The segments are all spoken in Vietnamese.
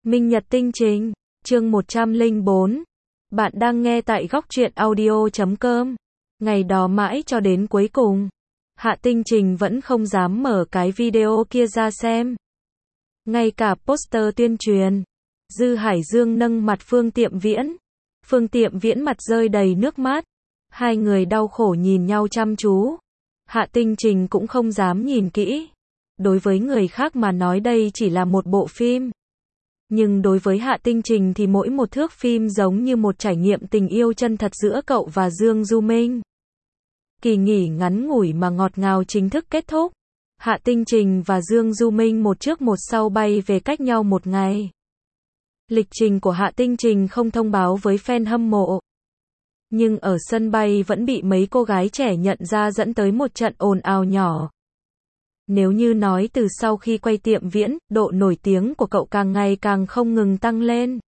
Minh Nhật Tinh Trình, chương 104. Bạn đang nghe tại góc truyện audio.com. Ngày đó mãi cho đến cuối cùng, Hạ Tinh Trình vẫn không dám mở cái video kia ra xem. Ngay cả poster tuyên truyền, Dư Hải Dương nâng mặt Phương Tiệm Viễn. Phương Tiệm Viễn mặt rơi đầy nước mắt. Hai người đau khổ nhìn nhau chăm chú. Hạ Tinh Trình cũng không dám nhìn kỹ. Đối với người khác mà nói đây chỉ là một bộ phim. Nhưng đối với Hạ Tinh Trình thì mỗi một thước phim giống như một trải nghiệm tình yêu chân thật giữa cậu và Dương Du Minh. Kỳ nghỉ ngắn ngủi mà ngọt ngào chính thức kết thúc. Hạ Tinh Trình và Dương Du Minh một trước một sau bay về cách nhau một ngày. Lịch trình của Hạ Tinh Trình không thông báo với fan hâm mộ. Nhưng ở sân bay vẫn bị mấy cô gái trẻ nhận ra dẫn tới một trận ồn ào nhỏ. Nếu như nói từ sau khi quay Tiệm Viễn, độ nổi tiếng của cậu càng ngày càng không ngừng tăng lên.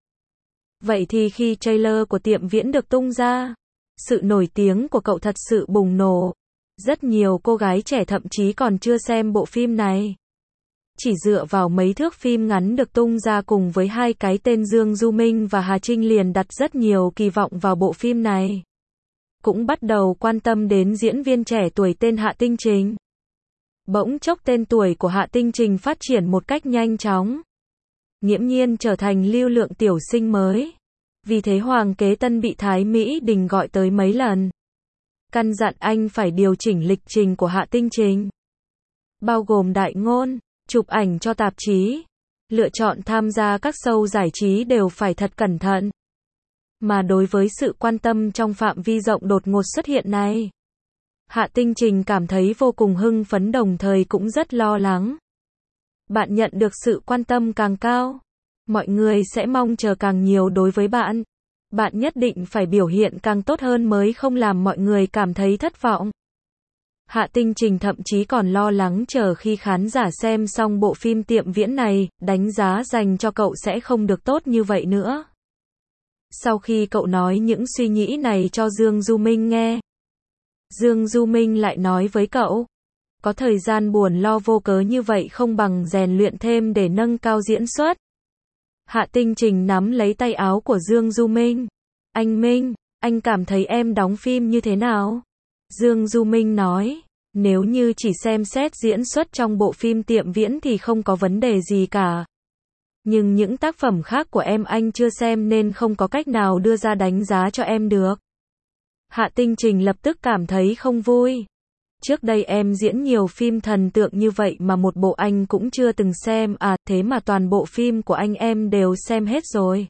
Vậy thì khi trailer của Tiệm Viễn được tung ra, sự nổi tiếng của cậu thật sự bùng nổ. Rất nhiều cô gái trẻ thậm chí còn chưa xem bộ phim này. Chỉ dựa vào mấy thước phim ngắn được tung ra cùng với hai cái tên Dương Du Minh và Hà Trinh liền đặt rất nhiều kỳ vọng vào bộ phim này. Cũng bắt đầu quan tâm đến diễn viên trẻ tuổi tên Hạ Tinh Trình. Bỗng chốc tên tuổi của Hạ Tinh Trình phát triển một cách nhanh chóng. Nghiễm nhiên trở thành lưu lượng tiểu sinh mới. Vì thế Hoàng Kế Tân bị Thái Mỹ Đình gọi tới mấy lần. Căn dặn anh phải điều chỉnh lịch trình của Hạ Tinh Trình. Bao gồm đại ngôn, chụp ảnh cho tạp chí, lựa chọn tham gia các show giải trí đều phải thật cẩn thận. Mà đối với sự quan tâm trong phạm vi rộng đột ngột xuất hiện này, Hạ Tinh Trình cảm thấy vô cùng hưng phấn đồng thời cũng rất lo lắng. Bạn nhận được sự quan tâm càng cao, mọi người sẽ mong chờ càng nhiều đối với bạn. Bạn nhất định phải biểu hiện càng tốt hơn mới không làm mọi người cảm thấy thất vọng. Hạ Tinh Trình thậm chí còn lo lắng chờ khi khán giả xem xong bộ phim Tiệm Viễn này, đánh giá dành cho cậu sẽ không được tốt như vậy nữa. Sau khi cậu nói những suy nghĩ này cho Dương Du Minh nghe, Dương Du Minh lại nói với cậu, có thời gian buồn lo vô cớ như vậy không bằng rèn luyện thêm để nâng cao diễn xuất. Hạ Tinh Trình nắm lấy tay áo của Dương Du Minh. Anh Minh, anh cảm thấy em đóng phim như thế nào? Dương Du Minh nói, nếu như chỉ xem xét diễn xuất trong bộ phim Tiệm Viễn thì không có vấn đề gì cả. Nhưng những tác phẩm khác của em anh chưa xem nên không có cách nào đưa ra đánh giá cho em được. Hạ Tinh Trình lập tức cảm thấy không vui. Trước đây em diễn nhiều phim thần tượng như vậy mà một bộ anh cũng chưa từng xem à, thế mà toàn bộ phim của anh em đều xem hết rồi.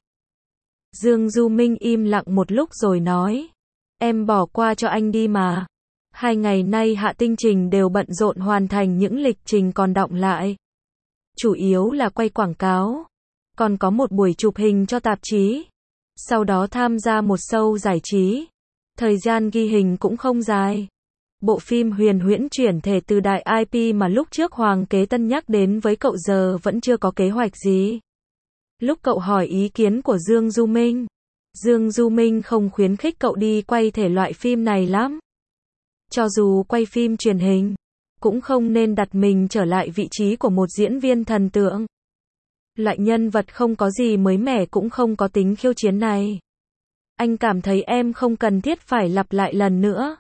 Dương Du Minh im lặng một lúc rồi nói, em bỏ qua cho anh đi mà. 2 ngày nay Hạ Tinh Trình đều bận rộn hoàn thành những lịch trình còn đọng lại. Chủ yếu là quay quảng cáo, còn có một buổi chụp hình cho tạp chí. Sau đó tham gia một show giải trí. Thời gian ghi hình cũng không dài. Bộ phim huyền huyễn chuyển thể từ đại IP mà lúc trước Hoàng Kế Tân nhắc đến với cậu giờ vẫn chưa có kế hoạch gì. Lúc cậu hỏi ý kiến của Dương Du Minh, Dương Du Minh không khuyến khích cậu đi quay thể loại phim này lắm. Cho dù quay phim truyền hình, cũng không nên đặt mình trở lại vị trí của một diễn viên thần tượng. Loại nhân vật không có gì mới mẻ cũng không có tính khiêu chiến này. Anh cảm thấy em không cần thiết phải lặp lại lần nữa.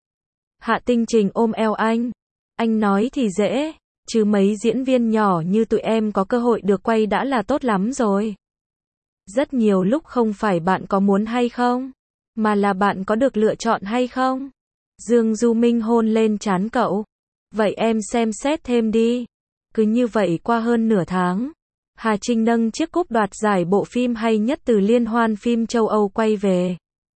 Hạ Tinh Trình ôm eo anh nói thì dễ, chứ mấy diễn viên nhỏ như tụi em có cơ hội được quay đã là tốt lắm rồi. Rất nhiều lúc không phải bạn có muốn hay không, mà là bạn có được lựa chọn hay không. Dương Du Minh hôn lên trán cậu. Vậy em xem xét thêm đi. Cứ như vậy qua hơn nửa tháng, Hà Trinh nâng chiếc cúp đoạt giải bộ phim hay nhất từ liên hoan phim châu Âu quay về.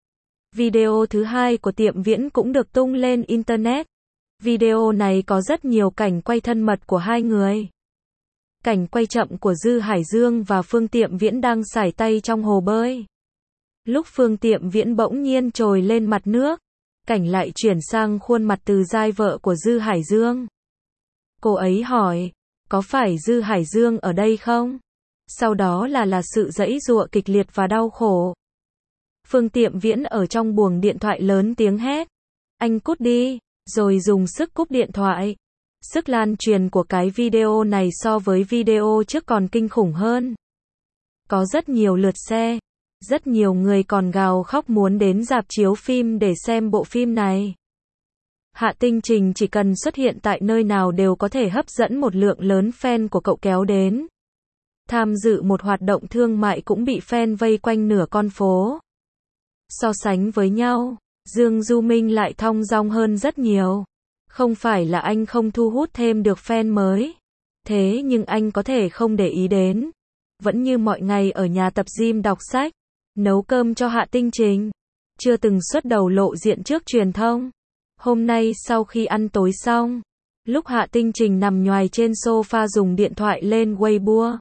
Video thứ 2 của Tiệm Viễn cũng được tung lên Internet. Video này có rất nhiều cảnh quay thân mật của hai người. Cảnh quay chậm của Dư Hải Dương và Phương Tiệm Viễn đang sải tay trong hồ bơi. Lúc Phương Tiệm Viễn bỗng nhiên trồi lên mặt nước, cảnh lại chuyển sang khuôn mặt từ giai vợ của Dư Hải Dương. Cô ấy hỏi, có phải Dư Hải Dương ở đây không? Sau đó là sự giãy giụa kịch liệt và đau khổ. Phương Tiệm Viễn ở trong buồng điện thoại lớn tiếng hét, anh cút đi, rồi dùng sức cúp điện thoại. Sức lan truyền của cái video này so với video trước còn kinh khủng hơn. Có rất nhiều lượt xe. Rất nhiều người còn gào khóc muốn đến rạp chiếu phim để xem bộ phim này. Hạ Tinh Trình chỉ cần xuất hiện tại nơi nào đều có thể hấp dẫn một lượng lớn fan của cậu kéo đến. Tham dự một hoạt động thương mại cũng bị fan vây quanh nửa con phố. So sánh với nhau, Dương Du Minh lại thong dong hơn rất nhiều. Không phải là anh không thu hút thêm được fan mới. Thế nhưng anh có thể không để ý đến. Vẫn như mọi ngày ở nhà tập gym đọc sách, nấu cơm cho Hạ Tinh Trình. Chưa từng xuất đầu lộ diện trước truyền thông. Hôm nay sau khi ăn tối xong, lúc Hạ Tinh Trình nằm nhoài trên sofa dùng điện thoại lên Weibo,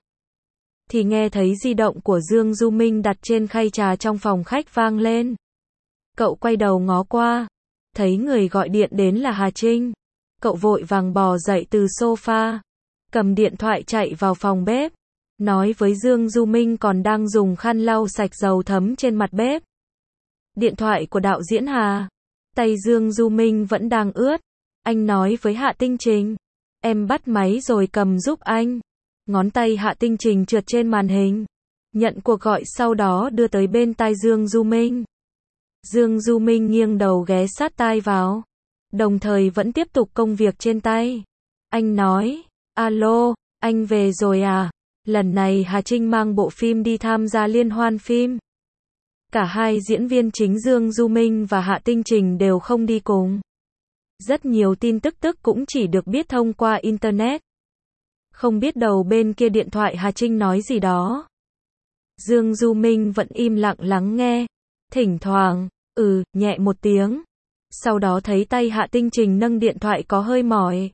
thì nghe thấy di động của Dương Du Minh đặt trên khay trà trong phòng khách vang lên. Cậu quay đầu ngó qua, thấy người gọi điện đến là Hà Trinh. Cậu vội vàng bò dậy từ sofa, cầm điện thoại chạy vào phòng bếp, nói với Dương Du Minh còn đang dùng khăn lau sạch dầu thấm trên mặt bếp. Điện thoại của đạo diễn Hà. Tay Dương Du Minh vẫn đang ướt. Anh nói với Hạ Tinh Trình, em bắt máy rồi cầm giúp anh. Ngón tay Hạ Tinh Trình trượt trên màn hình, nhận cuộc gọi sau đó đưa tới bên tai Dương Du Minh. Dương Du Minh nghiêng đầu ghé sát tai vào, đồng thời vẫn tiếp tục công việc trên tay. Anh nói, alo, anh về rồi à? Lần này Hà Trinh mang bộ phim đi tham gia liên hoan phim. Cả hai diễn viên chính Dương Du Minh và Hạ Tinh Trình đều không đi cùng. Rất nhiều tin tức cũng chỉ được biết thông qua Internet. Không biết đầu bên kia điện thoại Hà Trinh nói gì đó. Dương Du Minh vẫn im lặng lắng nghe. Thỉnh thoảng, nhẹ một tiếng. Sau đó thấy tay Hạ Tinh Trình nâng điện thoại có hơi mỏi.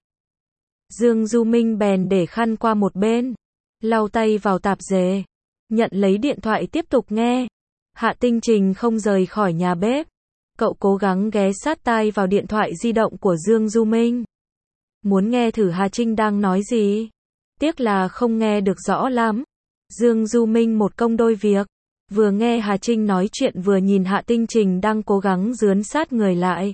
Dương Du Minh bèn để khăn qua một bên, lau tay vào tạp dề, nhận lấy điện thoại tiếp tục nghe. Hạ Tinh Trình không rời khỏi nhà bếp. Cậu cố gắng ghé sát tai vào điện thoại di động của Dương Du Minh. Muốn nghe thử Hà Trinh đang nói gì. Tiếc là không nghe được rõ lắm. Dương Du Minh một công đôi việc. Vừa nghe Hà Trinh nói chuyện vừa nhìn Hạ Tinh Trình đang cố gắng dướn sát người lại.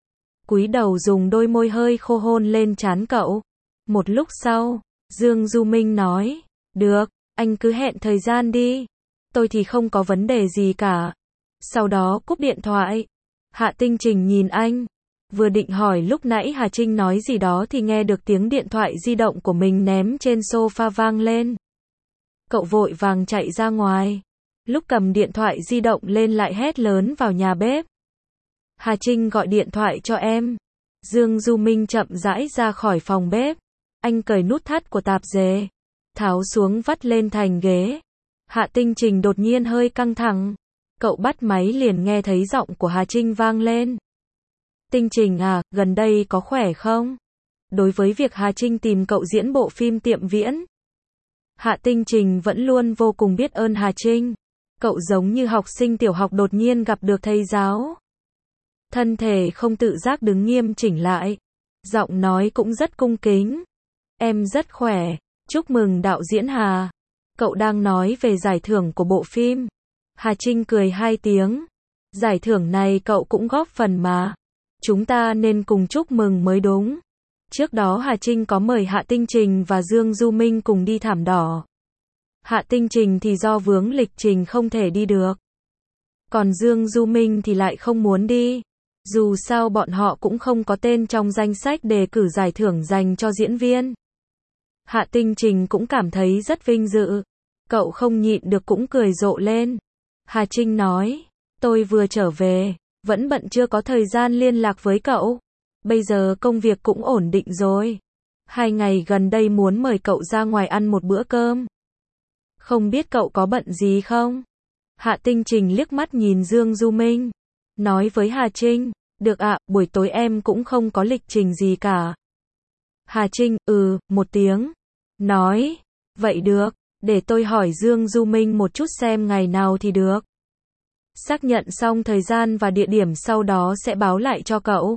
Cúi đầu dùng đôi môi hơi khô hôn lên trán cậu. Một lúc sau, Dương Du Minh nói, được, anh cứ hẹn thời gian đi. Tôi thì không có vấn đề gì cả. Sau đó cúp điện thoại. Hạ Tinh Trình nhìn anh. Vừa định hỏi lúc nãy Hà Trinh nói gì đó thì nghe được tiếng điện thoại di động của mình ném trên sofa vang lên. Cậu vội vàng chạy ra ngoài. Lúc cầm điện thoại di động lên lại hét lớn vào nhà bếp. Hà Trinh gọi điện thoại cho em. Dương Du Minh chậm rãi ra khỏi phòng bếp. Anh cởi nút thắt của tạp dề, tháo xuống vắt lên thành ghế. Hạ Tinh Trình đột nhiên hơi căng thẳng. Cậu bắt máy liền nghe thấy giọng của Hà Trinh vang lên. Tinh Trình à, gần đây có khỏe không? Đối với việc Hà Trinh tìm cậu diễn bộ phim Tiệm Viễn, Hạ Tinh Trình vẫn luôn vô cùng biết ơn Hà Trinh. Cậu giống như học sinh tiểu học đột nhiên gặp được thầy giáo. Thân thể không tự giác đứng nghiêm chỉnh lại. Giọng nói cũng rất cung kính. Em rất khỏe, chúc mừng đạo diễn Hà. Cậu đang nói về giải thưởng của bộ phim. Hà Trinh cười 2 tiếng. Giải thưởng này cậu cũng góp phần mà. Chúng ta nên cùng chúc mừng mới đúng. Trước đó Hà Trinh có mời Hạ Tinh Trình và Dương Du Minh cùng đi Thảm Đỏ. Hạ Tinh Trình thì do vướng lịch trình không thể đi được. Còn Dương Du Minh thì lại không muốn đi. Dù sao bọn họ cũng không có tên trong danh sách đề cử giải thưởng dành cho diễn viên. Hạ Tinh Trình cũng cảm thấy rất vinh dự. Cậu không nhịn được cũng cười rộ lên. Hà Trinh nói, tôi vừa trở về, vẫn bận chưa có thời gian liên lạc với cậu. Bây giờ công việc cũng ổn định rồi. 2 ngày gần đây muốn mời cậu ra ngoài ăn một bữa cơm. Không biết cậu có bận gì không? Hạ Tinh Trình liếc mắt nhìn Dương Du Minh, nói với Hà Trinh, được ạ, buổi tối em cũng không có lịch trình gì cả. Hà Trinh, một tiếng. Nói, vậy được, để tôi hỏi Dương Du Minh một chút xem ngày nào thì được. Xác nhận xong thời gian và địa điểm sau đó sẽ báo lại cho cậu.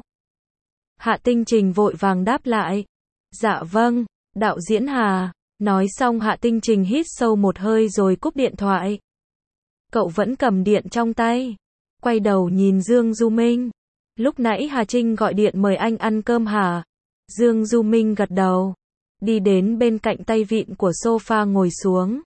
Hạ Tinh Trình vội vàng đáp lại. Dạ vâng, đạo diễn Hà. Nói xong Hạ Tinh Trình hít sâu một hơi rồi cúp điện thoại. Cậu vẫn cầm điện trong tay. Quay đầu nhìn Dương Du Minh. Lúc nãy Hà Trinh gọi điện mời anh ăn cơm hả? Dương Du Minh gật đầu. Đi đến bên cạnh tay vịn của sofa ngồi xuống.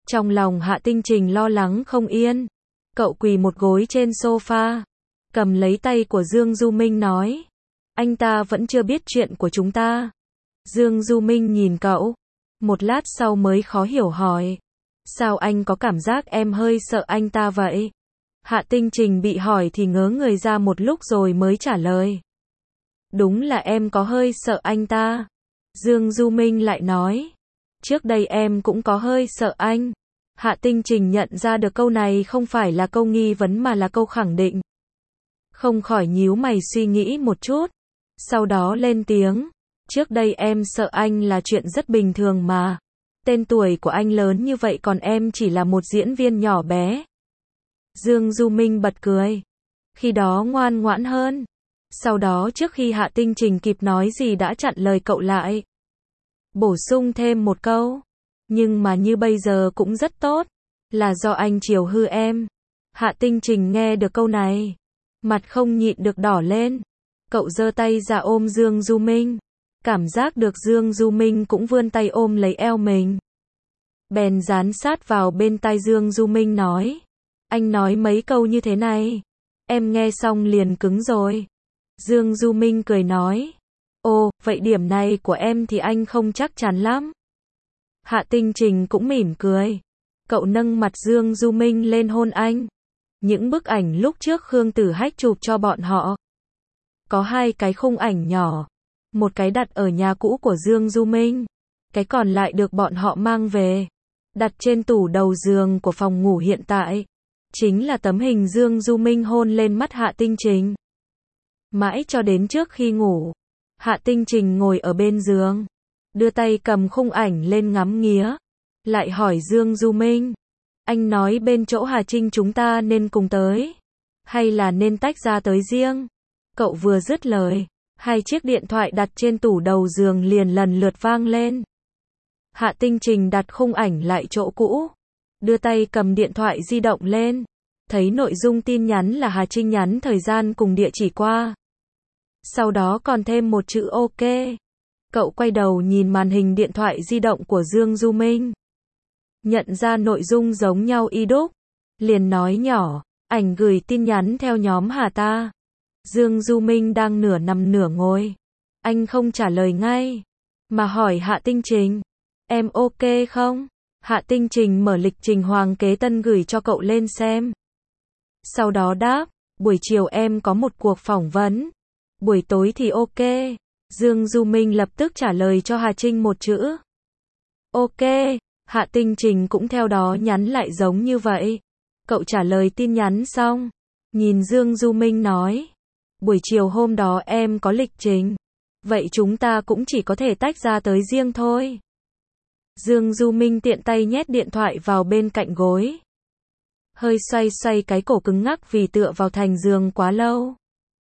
Trong lòng Hạ Tinh Trình lo lắng không yên. Cậu quỳ một gối trên sofa, cầm lấy tay của Dương Du Minh nói. Anh ta vẫn chưa biết chuyện của chúng ta. Dương Du Minh nhìn cậu. Một lát sau mới khó hiểu hỏi. Sao anh có cảm giác em hơi sợ anh ta vậy? Hạ Tinh Trình bị hỏi thì ngớ người ra một lúc rồi mới trả lời. Đúng là em có hơi sợ anh ta. Dương Du Minh lại nói. Trước đây em cũng có hơi sợ anh. Hạ Tinh Trình nhận ra được câu này không phải là câu nghi vấn mà là câu khẳng định. Không khỏi nhíu mày suy nghĩ một chút. Sau đó lên tiếng. Trước đây em sợ anh là chuyện rất bình thường mà. Tên tuổi của anh lớn như vậy còn em chỉ là một diễn viên nhỏ bé. Dương Du Minh bật cười. Khi đó ngoan ngoãn hơn. Sau đó trước khi Hạ Tinh Trình kịp nói gì đã chặn lời cậu lại. Bổ sung thêm một câu. Nhưng mà như bây giờ cũng rất tốt. Là do anh chiều hư em. Hạ Tinh Trình nghe được câu này. Mặt không nhịn được đỏ lên. Cậu giơ tay ra ôm Dương Du Minh. Cảm giác được Dương Du Minh cũng vươn tay ôm lấy eo mình. Bèn dán sát vào bên tai Dương Du Minh nói. Anh nói mấy câu như thế này. Em nghe xong liền cứng rồi. Dương Du Minh cười nói. Ồ, vậy điểm này của em thì anh không chắc chắn lắm. Hạ Tinh Trình cũng mỉm cười. Cậu nâng mặt Dương Du Minh lên hôn anh. Những bức ảnh lúc trước Khương Tử Hách chụp cho bọn họ. Có 2 cái khung ảnh nhỏ. Một cái đặt ở nhà cũ của Dương Du Minh. Cái còn lại được bọn họ mang về. Đặt trên tủ đầu giường của phòng ngủ hiện tại. Chính là tấm hình Dương Du Minh hôn lên mắt Hạ Tinh Trình. Mãi cho đến trước khi ngủ. Hạ Tinh Trình ngồi ở bên giường. Đưa tay cầm khung ảnh lên ngắm nghía. Lại hỏi Dương Du Minh. Anh nói bên chỗ Hà Trinh chúng ta nên cùng tới. Hay là nên tách ra tới riêng? Cậu vừa dứt lời. 2 chiếc điện thoại đặt trên tủ đầu giường liền lần lượt vang lên. Hạ Tinh Trình đặt khung ảnh lại chỗ cũ. Đưa tay cầm điện thoại di động lên. Thấy nội dung tin nhắn là Hà Trinh nhắn thời gian cùng địa chỉ qua. Sau đó còn thêm một chữ OK. Cậu quay đầu nhìn màn hình điện thoại di động của Dương Du Minh. Nhận ra nội dung giống nhau y đúc. Liền nói nhỏ, ảnh gửi tin nhắn theo nhóm Hà ta. Dương Du Minh đang nửa nằm nửa ngồi. Anh không trả lời ngay, mà hỏi Hạ Tinh Trình. Em OK không? Hạ Tinh Trình mở lịch trình Hoàng Kế Tân gửi cho cậu lên xem. Sau đó đáp, buổi chiều em có một cuộc phỏng vấn. Buổi tối thì OK. Dương Du Minh lập tức trả lời cho Hà Trinh một chữ. OK. Hạ Tinh Trình cũng theo đó nhắn lại giống như vậy. Cậu trả lời tin nhắn xong. Nhìn Dương Du Minh nói. Buổi chiều hôm đó em có lịch trình. Vậy chúng ta cũng chỉ có thể tách ra tới riêng thôi. Dương Du Minh tiện tay nhét điện thoại vào bên cạnh gối. Hơi xoay xoay cái cổ cứng ngắc vì tựa vào thành giường quá lâu.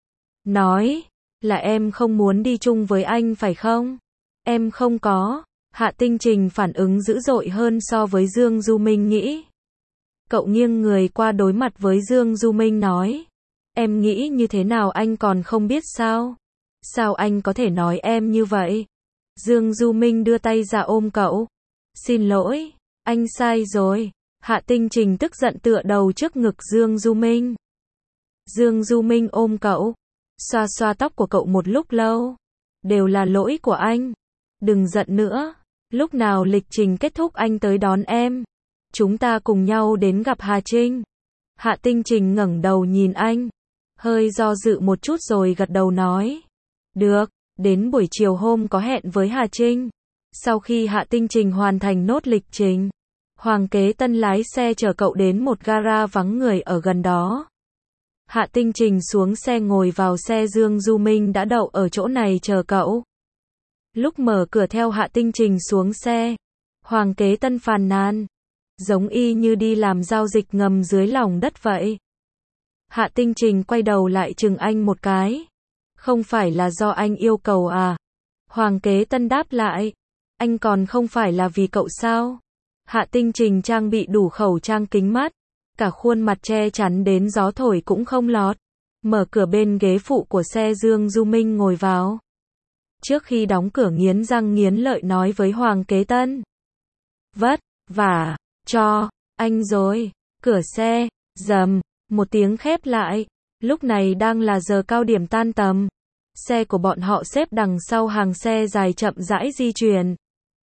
Nói, là em không muốn đi chung với anh phải không? Em không có. Hạ Tinh Trình phản ứng dữ dội hơn so với Dương Du Minh nghĩ. Cậu nghiêng người qua đối mặt với Dương Du Minh nói. Em nghĩ như thế nào anh còn không biết sao? Sao anh có thể nói em như vậy? Dương Du Minh đưa tay ra ôm cậu. Xin lỗi, anh sai rồi. Hạ Tinh Trình tức giận tựa đầu trước ngực Dương Du Minh. Dương Du Minh ôm cậu. Xoa xoa tóc của cậu một lúc lâu. Đều là lỗi của anh. Đừng giận nữa. Lúc nào lịch trình kết thúc anh tới đón em. Chúng ta cùng nhau đến gặp Hà Trinh. Hạ Tinh Trình ngẩng đầu nhìn anh. Hơi do dự một chút rồi gật đầu nói. Được, đến buổi chiều hôm có hẹn với Hà Trinh. Sau khi Hạ Tinh Trình hoàn thành nốt lịch trình, Hoàng Kế Tân lái xe chở cậu đến một gara vắng người ở gần đó. Hạ Tinh Trình xuống xe ngồi vào xe Dương Du Minh đã đậu ở chỗ này chờ cậu. Lúc mở cửa theo Hạ Tinh Trình xuống xe, Hoàng Kế Tân phàn nàn. Giống y như đi làm giao dịch ngầm dưới lòng đất vậy. Hạ Tinh Trình quay đầu lại chừng anh một cái. Không phải là do anh yêu cầu à? Hoàng Kế Tân đáp lại. Anh còn không phải là vì cậu sao? Hạ Tinh Trình trang bị đủ khẩu trang kính mát. Cả khuôn mặt che chắn đến gió thổi cũng không lọt. Mở cửa bên ghế phụ của xe Dương Du Minh ngồi vào. Trước khi đóng cửa nghiến răng nghiến lợi nói với Hoàng Kế Tân. Vất vả. Cho anh rồi. Cửa xe, rầm, một tiếng khép lại. Lúc này đang là giờ cao điểm tan tầm. Xe của bọn họ xếp đằng sau hàng xe dài chậm rãi di chuyển.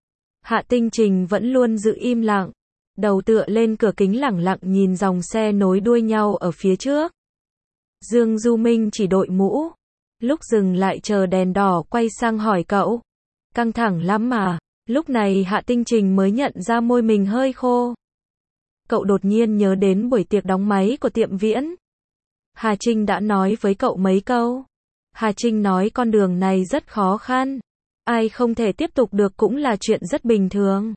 Hạ Tinh Trình vẫn luôn giữ im lặng, đầu tựa lên cửa kính lẳng lặng nhìn dòng xe nối đuôi nhau ở phía trước. Dương Du Minh chỉ đội mũ, lúc dừng lại chờ đèn đỏ quay sang hỏi cậu. Căng thẳng lắm mà. Lúc này Hạ Tinh Trình mới nhận ra môi mình hơi khô. Cậu đột nhiên nhớ đến buổi tiệc đóng máy của Tiệm Viễn. Hà Trinh đã nói với cậu mấy câu. Hà Trinh nói con đường này rất khó khăn. Ai không thể tiếp tục được cũng là chuyện rất bình thường.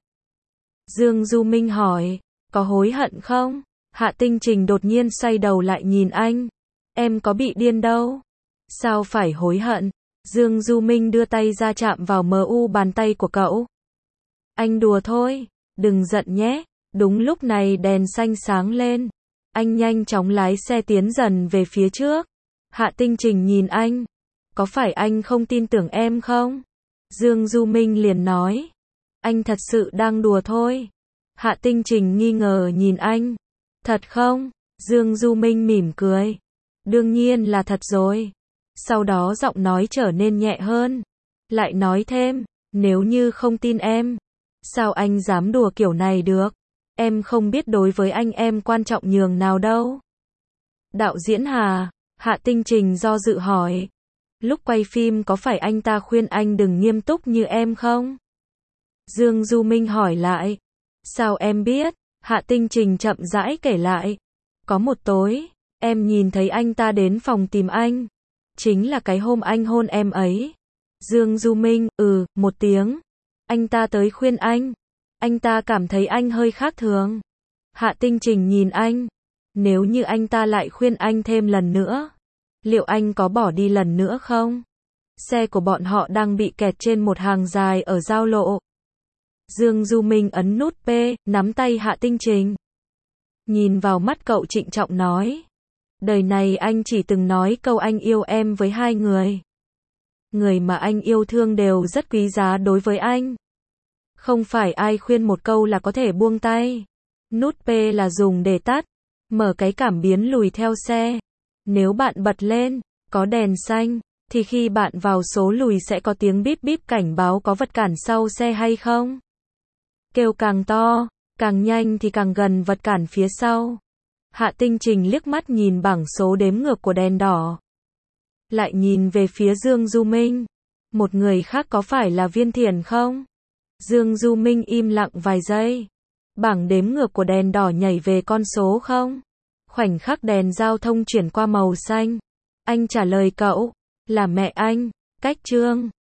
Dương Du Minh hỏi, có hối hận không? Hạ Tinh Trình đột nhiên xoay đầu lại nhìn anh. Em có bị điên đâu. Sao phải hối hận? Dương Du Minh đưa tay ra chạm vào mu bàn tay của cậu. Anh đùa thôi, đừng giận nhé. Đúng lúc này đèn xanh sáng lên. Anh nhanh chóng lái xe tiến dần về phía trước. Hạ Tinh Trình nhìn anh. Có phải anh không tin tưởng em không? Dương Du Minh liền nói. Anh thật sự đang đùa thôi. Hạ Tinh Trình nghi ngờ nhìn anh. Thật không? Dương Du Minh mỉm cười. Đương nhiên là thật rồi. Sau đó giọng nói trở nên nhẹ hơn. Lại nói thêm, nếu như không tin em, sao anh dám đùa kiểu này được? Em không biết đối với anh em quan trọng nhường nào đâu. Đạo diễn Hà, Hạ Tinh Trình do dự hỏi. Lúc quay phim có phải anh ta khuyên anh đừng nghiêm túc như em không? Dương Du Minh hỏi lại. Sao em biết? Hạ Tinh Trình chậm rãi kể lại. Có một tối, em nhìn thấy anh ta đến phòng tìm anh. Chính là cái hôm anh hôn em ấy. Dương Du Minh, một tiếng. Anh ta tới khuyên anh. Anh ta cảm thấy anh hơi khác thường. Hạ Tinh Trình nhìn anh. Nếu như anh ta lại khuyên anh thêm lần nữa, liệu anh có bỏ đi lần nữa không? Xe của bọn họ đang bị kẹt trên một hàng dài ở giao lộ. Dương Du Minh ấn nút P, nắm tay Hạ Tinh Trình. Nhìn vào mắt cậu trịnh trọng nói. Đời này anh chỉ từng nói câu anh yêu em với 2 người. Người mà anh yêu thương đều rất quý giá đối với anh. Không phải ai khuyên một câu là có thể buông tay. Nút P là dùng để tắt, mở cái cảm biến lùi theo xe. Nếu bạn bật lên, có đèn xanh, thì khi bạn vào số lùi sẽ có tiếng bíp bíp cảnh báo có vật cản sau xe hay không. Kêu càng to, càng nhanh thì càng gần vật cản phía sau. Hạ Tinh Trình liếc mắt nhìn bảng số đếm ngược của đèn đỏ. Lại nhìn về phía Dương Du Minh. Một người khác có phải là Viên Thiển không? Dương Du Minh im lặng vài giây. Bảng đếm ngược của đèn đỏ nhảy về con số không? Khoảnh khắc đèn giao thông chuyển qua màu xanh. Anh trả lời cậu. Là mẹ anh. Cách Trương.